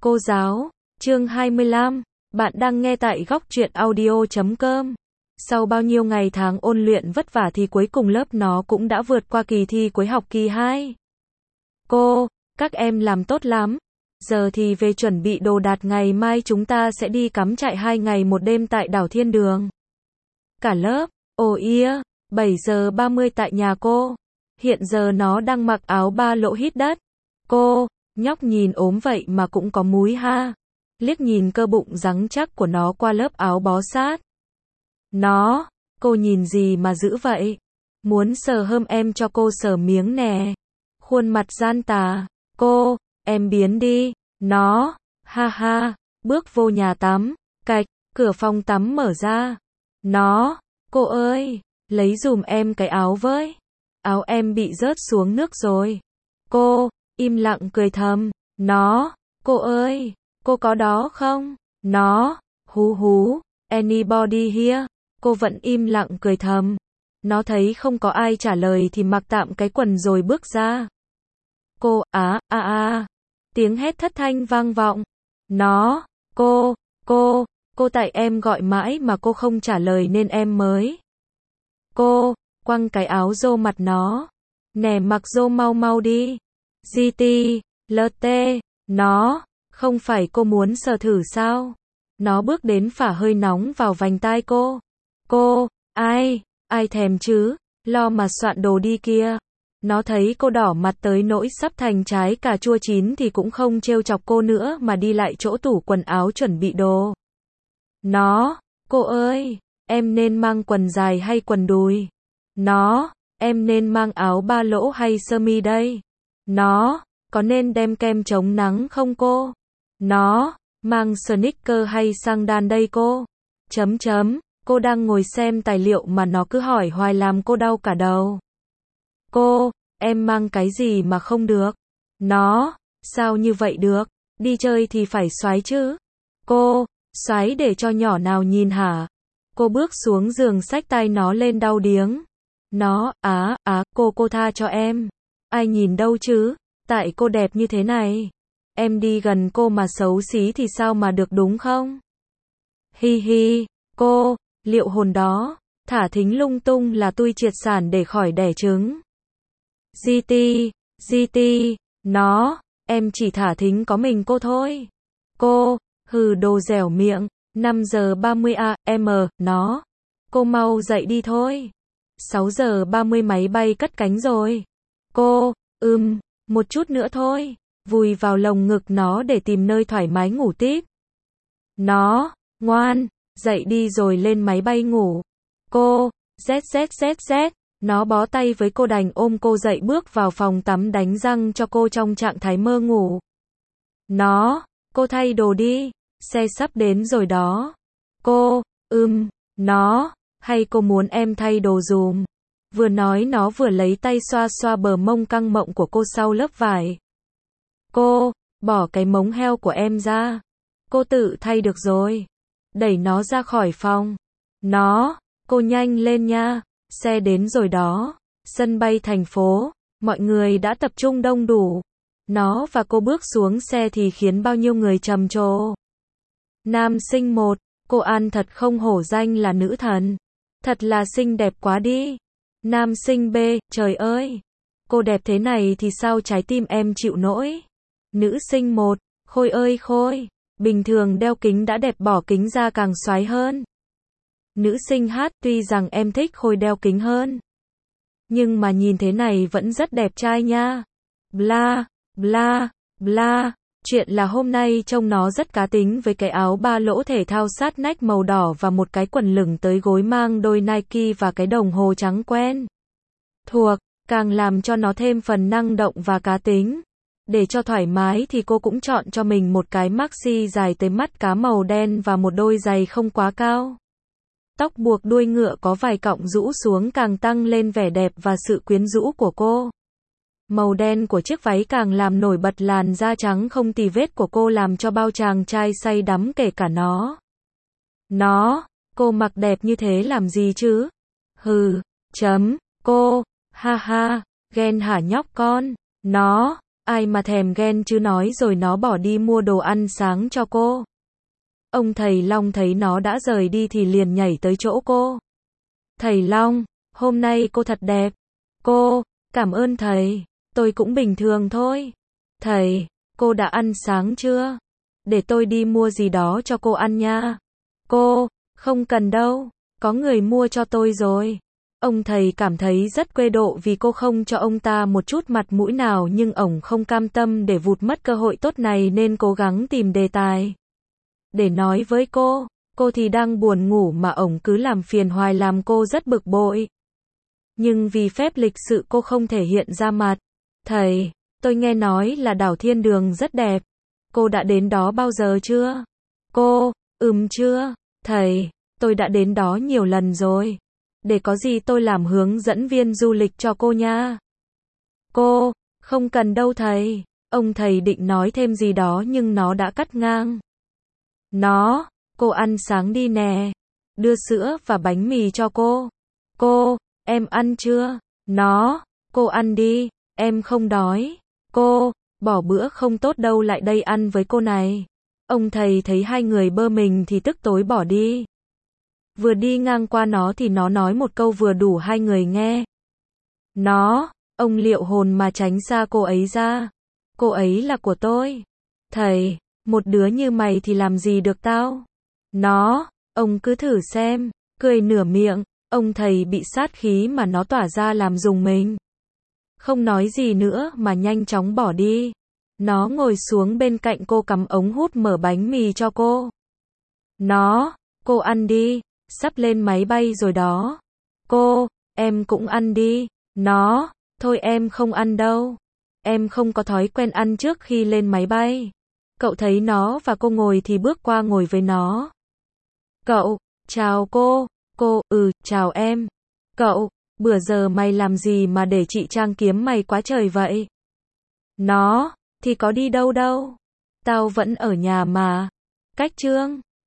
Cô giáo, chương 25, bạn đang nghe tại góc truyện audio.com. Sau bao nhiêu ngày tháng ôn luyện vất vả thì cuối cùng lớp nó cũng đã vượt qua kỳ thi cuối học kỳ 2. Cô, các em làm tốt lắm. Giờ thì về chuẩn bị đồ đạc, ngày mai chúng ta sẽ đi cắm trại 2 ngày 1 đêm tại đảo Thiên Đường. Cả lớp, ồ ia, 7 giờ 30 tại nhà cô. Hiện giờ nó đang mặc áo ba lỗ hít đất. Cô, nhóc nhìn ốm vậy mà cũng có múi ha. Liếc nhìn cơ bụng rắn chắc của nó qua lớp áo bó sát. Nó, cô nhìn gì mà dữ vậy? Muốn sờ hơm em cho cô sờ miếng nè. Khuôn mặt gian tà. Cô, em biến đi. Nó, ha ha, bước vô nhà tắm. Cạch, cửa phòng tắm mở ra. Nó, cô ơi, lấy dùm em cái áo với. Áo em bị rớt xuống nước rồi. Cô, im lặng cười thầm. Nó, cô ơi, cô có đó không? Nó, hú hú, anybody here? Cô vẫn im lặng cười thầm. Nó thấy không có ai trả lời thì mặc tạm cái quần rồi bước ra. Cô, tiếng hét thất thanh vang vọng. Nó, cô tại em gọi mãi mà cô không trả lời nên em mới. Cô, quăng cái áo rô mặt nó. Nè mặc rô mau mau đi. GT, LT, nó, không phải cô muốn sờ thử sao? Nó bước đến phả hơi nóng vào vành tai cô. Cô, ai thèm chứ, lo mà soạn đồ đi kia. Nó thấy cô đỏ mặt tới nỗi sắp thành trái cà chua chín thì cũng không trêu chọc cô nữa mà đi lại chỗ tủ quần áo chuẩn bị đồ. Nó, cô ơi, em nên mang quần dài hay quần đùi? Nó, em nên mang áo ba lỗ hay sơ mi đây? Nó, có nên đem kem chống nắng không cô? Nó, mang sneaker hay sandal đây cô? Cô đang ngồi xem tài liệu mà nó cứ hỏi hoài làm cô đau cả đầu. Cô, em mang cái gì mà không được? Nó, sao như vậy được? Đi chơi thì phải xoái chứ. Cô, xoái để cho nhỏ nào nhìn hả? Cô bước xuống giường xách tay nó lên đau điếng. Nó, cô tha cho em. Ai nhìn đâu chứ, tại cô đẹp như thế này. Em đi gần cô mà xấu xí thì sao mà được đúng không? Hi hi, cô, liệu hồn đó, thả thính lung tung là tui triệt sản để khỏi đẻ trứng. GT, nó, em chỉ thả thính có mình cô thôi. Cô, hừ đồ dẻo miệng, 5 giờ 30 AM, nó. Cô mau dậy đi thôi. 6 giờ 30 máy bay cất cánh rồi. Cô, một chút nữa thôi. Vùi vào lồng ngực nó để tìm nơi thoải mái ngủ tiếp. Nó, ngoan, dậy đi rồi lên máy bay ngủ. Cô, z. Nó bó tay với cô đành ôm cô dậy bước vào phòng tắm đánh răng cho cô trong trạng thái mơ ngủ. Nó, cô thay đồ đi, xe sắp đến rồi đó. Cô, nó, hay cô muốn em thay đồ dùm? Vừa nói nó vừa lấy tay xoa xoa bờ mông căng mọng của cô sau lớp vải. Cô, bỏ cái mống heo của em ra. Cô tự thay được rồi. Đẩy nó ra khỏi phòng. Nó, cô nhanh lên nha. Xe đến rồi đó. Sân bay thành phố, mọi người đã tập trung đông đủ. Nó và cô bước xuống xe thì khiến bao nhiêu người trầm trồ. Nam sinh 1, cô An thật không hổ danh là nữ thần. Thật là xinh đẹp quá đi. Nam sinh B, trời ơi. Cô đẹp thế này thì sao trái tim em chịu nổi. Nữ sinh 1, Khôi ơi Khôi. Bình thường đeo kính đã đẹp bỏ kính ra càng xoái hơn. Nữ sinh H, tuy rằng em thích Khôi đeo kính hơn. Nhưng mà nhìn thế này vẫn rất đẹp trai nha. Bla. Chuyện là hôm nay trông nó rất cá tính với cái áo ba lỗ thể thao sát nách màu đỏ và một cái quần lửng tới gối mang đôi Nike và cái đồng hồ trắng quen thuộc, càng làm cho nó thêm phần năng động và cá tính. Để cho thoải mái thì cô cũng chọn cho mình một cái maxi dài tới mắt cá màu đen và một đôi giày không quá cao. Tóc buộc đuôi ngựa có vài cọng rũ xuống càng tăng lên vẻ đẹp và sự quyến rũ của cô. Màu đen của chiếc váy càng làm nổi bật làn da trắng không tì vết của cô làm cho bao chàng trai say đắm kể cả nó. Nó, cô mặc đẹp như thế làm gì chứ? Cô, ha ha, ghen hả nhóc con? Nó, Ai mà thèm ghen chứ, nói rồi nó bỏ đi mua đồ ăn sáng cho cô. Ông thầy Long thấy nó đã rời đi thì liền nhảy tới chỗ cô. Thầy Long, hôm nay cô thật đẹp. Cô, cảm ơn thầy, tôi cũng bình thường thôi. Thầy, cô đã ăn sáng chưa? Để tôi đi mua gì đó cho cô ăn nha. Cô, không cần đâu, có người mua cho tôi rồi. Ông thầy cảm thấy rất quê độ vì cô không cho ông ta một chút mặt mũi nào, nhưng ổng không cam tâm để vụt mất cơ hội tốt này nên cố gắng tìm đề tài để nói với cô. Cô thì đang buồn ngủ mà ổng cứ làm phiền hoài làm cô rất bực bội. Nhưng vì phép lịch sự cô không thể hiện ra mặt. Thầy, tôi nghe nói là đảo Thiên Đường rất đẹp. Cô đã đến đó bao giờ chưa? Cô, chưa. Thầy, tôi đã đến đó nhiều lần rồi. Để có gì tôi làm hướng dẫn viên du lịch cho cô nha. Cô, không cần đâu thầy. Ông thầy định nói thêm gì đó nhưng nó đã cắt ngang. Cô ăn sáng đi nè. Đưa sữa và bánh mì cho cô. Cô, em ăn chưa? Cô ăn đi, em không đói. Cô, bỏ bữa không tốt đâu, lại đây ăn với cô này. Ông thầy thấy hai người bơ mình thì tức tối bỏ đi. Vừa đi ngang qua nó thì nó nói một câu vừa đủ hai người nghe. Ông liệu hồn mà tránh xa cô ấy ra. Cô ấy là của tôi. Thầy, một đứa như mày thì làm gì được tao? Ông cứ thử xem, cười nửa miệng, ông thầy bị sát khí mà nó tỏa ra làm rùng mình. Không nói gì nữa mà nhanh chóng bỏ đi. Nó ngồi xuống bên cạnh cô cắm ống hút mở bánh mì cho cô. Cô ăn đi, sắp lên máy bay rồi đó. Cô, em cũng ăn đi. Thôi em không ăn đâu. Em không có thói quen ăn trước khi lên máy bay. Cậu thấy nó và cô ngồi thì bước qua ngồi với nó. Cậu, chào cô. Cô, chào em. Cậu, bữa giờ mày làm gì mà để chị Trang kiếm mày quá trời vậy? Thì có đi đâu đâu. Tao vẫn ở nhà mà. Cách Trương.